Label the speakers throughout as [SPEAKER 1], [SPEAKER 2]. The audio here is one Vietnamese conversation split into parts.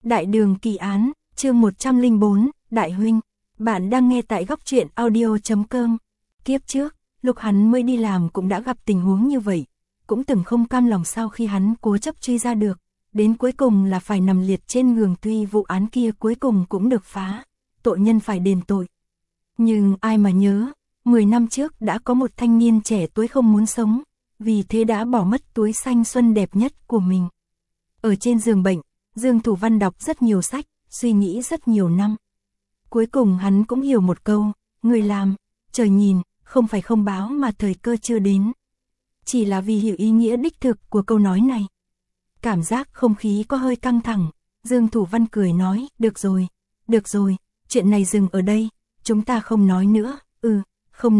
[SPEAKER 1] Đại đường kỳ án, chương 104, Đại huynh. Bạn đang nghe tại góc truyện audio.com. Kiếp trước, lúc hắn mới đi làm cũng đã gặp tình huống như vậy, cũng từng không cam lòng sau khi hắn cố chấp truy ra được, đến cuối cùng là phải nằm liệt trên giường, tuy vụ án kia cuối cùng cũng được phá, tội nhân phải đền tội. Nhưng ai mà nhớ, 10 năm trước đã có một thanh niên trẻ tuổi không muốn sống, vì thế đã bỏ mất tuổi thanh xuân đẹp nhất của mình. Ở trên giường bệnh, Dương Thủ Văn đọc rất nhiều sách, suy nghĩ rất nhiều năm. Cuối cùng hắn cũng hiểu một câu, người làm, trời nhìn, không phải không báo mà thời cơ chưa đến. Chỉ là vì hiểu ý nghĩa đích thực của câu nói này. Cảm giác không khí có hơi căng thẳng, Dương Thủ Văn cười nói, được rồi, chuyện này dừng ở đây, chúng ta không nói nữa, không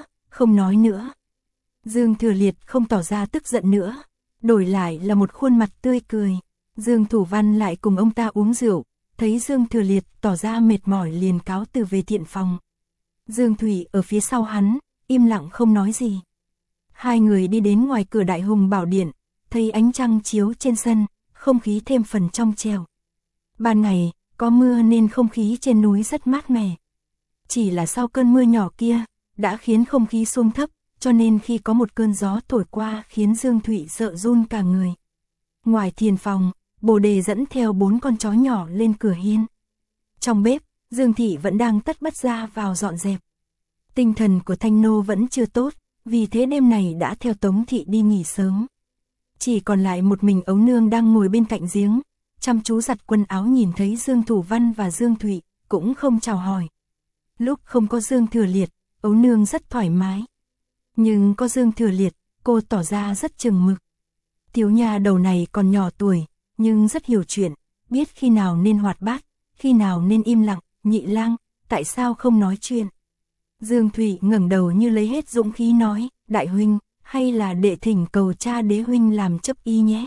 [SPEAKER 1] nói nữa. Dương Thừa Liệt không tỏ ra tức giận nữa, đổi lại là một khuôn mặt tươi cười. Dương Thủ Văn lại cùng ông ta uống rượu, thấy Dương Thừa Liệt tỏ ra mệt mỏi liền cáo từ về thiện phòng. Dương Thủy ở phía sau hắn, im lặng không nói gì. Hai người đi đến ngoài cửa Đại Hùng Bảo Điện, thấy ánh trăng chiếu trên sân, không khí thêm phần trong trẻo. Ban ngày, có mưa nên không khí trên núi rất mát mẻ. Chỉ là sau cơn mưa nhỏ kia, đã khiến không khí xuống thấp, cho nên khi có một cơn gió thổi qua khiến Dương Thủy sợ run cả người. Ngoài thiền phòng, Bồ Đề dẫn theo 4 con chó nhỏ lên cửa hiên. Trong bếp, Dương Thị vẫn đang tất bật ra vào dọn dẹp. Tinh thần của Thanh Nô vẫn chưa tốt, vì thế đêm này đã theo Tống Thị đi nghỉ sớm. Chỉ còn lại một mình Ấu Nương đang ngồi bên cạnh giếng, chăm chú giặt quần áo, nhìn thấy Dương Thủ Văn và Dương Thụy, cũng không chào hỏi. Lúc không có Dương Thừa Liệt, Ấu Nương rất thoải mái. Nhưng có Dương Thừa Liệt, cô tỏ ra rất chừng mực. Thiếu nha đầu này còn nhỏ tuổi, nhưng rất hiểu chuyện, biết khi nào nên hoạt bát, khi nào nên im lặng. Nhị lang, tại sao không nói chuyện? Dương Thụy ngẩng đầu như lấy hết dũng khí nói, đại huynh, hay là đệ thỉnh cầu cha đế huynh làm chấp y nhé.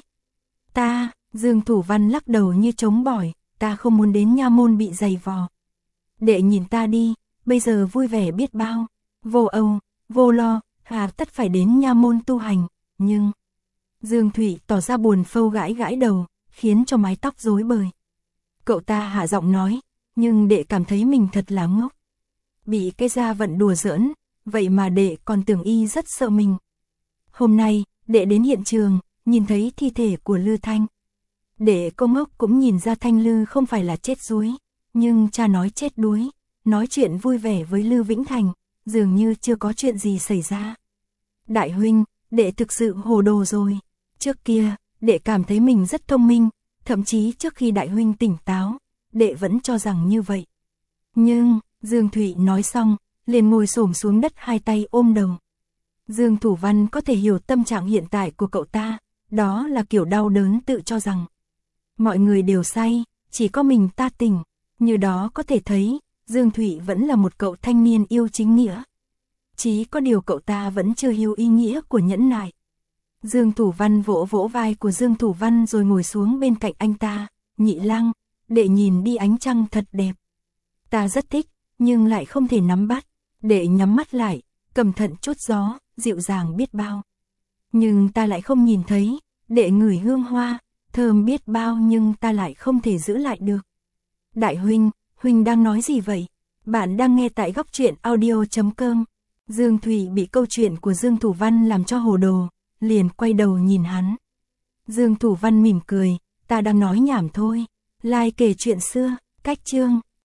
[SPEAKER 1] Dương Thủ Văn lắc đầu như trống bỏi, ta không muốn đến nha môn bị giày vò. Đệ nhìn ta đi, bây giờ vui vẻ biết bao, vô âu, vô lo, hà tất phải đến nha môn tu hành, nhưng... Dương Thụy tỏ ra buồn phâu, gãi gãi đầu, khiến cho mái tóc rối bời. Cậu ta hạ giọng nói, nhưng đệ cảm thấy mình thật là ngốc. Bị cái gia vận đùa giỡn, vậy mà đệ còn tưởng y rất sợ mình. Hôm nay, đệ đến hiện trường, nhìn thấy thi thể của Lư Thanh. Đệ cô ngốc cũng nhìn ra Thanh Lư không phải là chết đuối, nhưng cha nói chết đuối, nói chuyện vui vẻ với Lư Vĩnh Thành, dường như chưa có chuyện gì xảy ra. Đại huynh, đệ thực sự hồ đồ rồi. Trước kia, đệ cảm thấy mình rất thông minh, thậm chí trước khi đại huynh tỉnh táo, đệ vẫn cho rằng như vậy. Nhưng, Dương Thụy nói xong, liền ngồi xổm xuống đất, hai tay ôm đầu. Dương Thủ Văn có thể hiểu tâm trạng hiện tại của cậu ta, đó là kiểu đau đớn tự cho rằng mọi người đều say, chỉ có mình ta tỉnh. Như đó có thể thấy, Dương Thụy vẫn là một cậu thanh niên yêu chính nghĩa. Chỉ có điều cậu ta vẫn chưa hiểu ý nghĩa của nhẫn nại. Dương Thủ Văn vỗ vỗ vai của Dương Thủ Văn rồi ngồi xuống bên cạnh anh ta, nhị lang, đệ nhìn đi, ánh trăng thật đẹp. Ta rất thích, nhưng lại không thể nắm bắt. Đệ nhắm mắt lại, cẩn thận chút gió, dịu dàng biết bao. Nhưng ta lại không nhìn thấy, đệ ngửi hương hoa, thơm biết bao, nhưng ta lại không thể giữ lại được. Đại huynh, huynh đang nói gì vậy? Bạn đang nghe tại góc truyện audio.com. Dương Thủy bị câu chuyện của Dương Thủ Văn làm cho hồ đồ, liền quay đầu nhìn hắn. Dương Thủ Văn mỉm cười, ta đang nói nhảm thôi, lai kể chuyện xưa, cách chương.